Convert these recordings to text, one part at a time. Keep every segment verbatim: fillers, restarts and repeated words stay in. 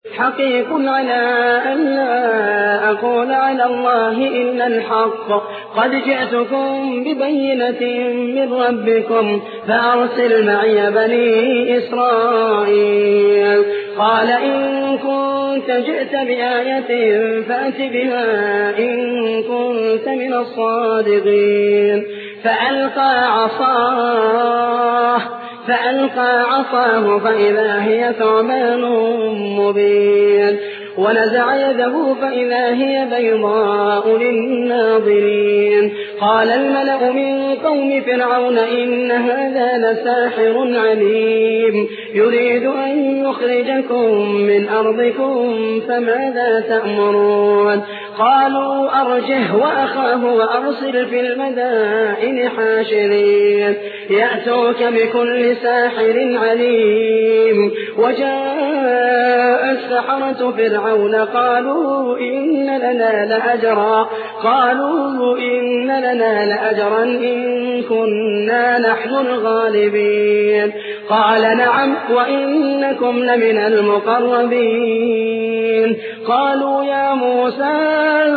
حقيق على أن لا أقول على الله إلا الحق قد جئتكم ببينة من ربكم فأرسل معي بني إسرائيل قال إن كنت جئت بآية فأت بها إن كنت من الصادقين فألقى عصاه فألقى عصاه فإذا هي ثعبان مبين ونزع يده فإذا هي بيضاء للناظرين قال الملأ من قوم فرعون إن هذا لساحر عليم يريد أن يخرجكم من أرضكم فماذا تأمرون قالوا أرجه وأخاه وأرسل في المدائن حاشرين يأتوك بكل ساحر عليم وجاء السحرة فرعون قالوا إن لنا لأجرا قالوا إن لنا لأجرا إن كنا نحن الغالبين قال نعم وإنكم لمن المقربين قالوا يا موسى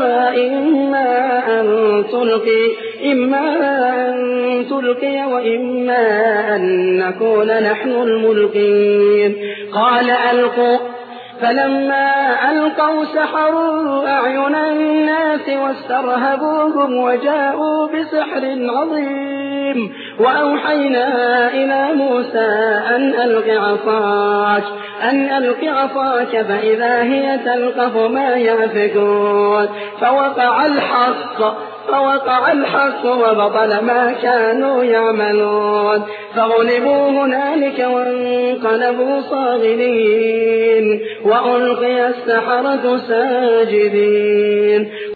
إما أن تلقي إما أن تلقي وإما أن نكون نحن الملقين قال ألقوا فلما ألقوا سحروا أعين الناس واسترهبوهم وجاءوا بسحر عظيم وأوحينا إلى موسى أن ألق عصاك أن ألق عصاك فإذا هي تلقف ما يأفكون فوقع الحق فوقع الحق وبطل ما كانوا يعملون فغلبوا هنالك وانقلبوا صاغرين وألقي السحرة ساجدين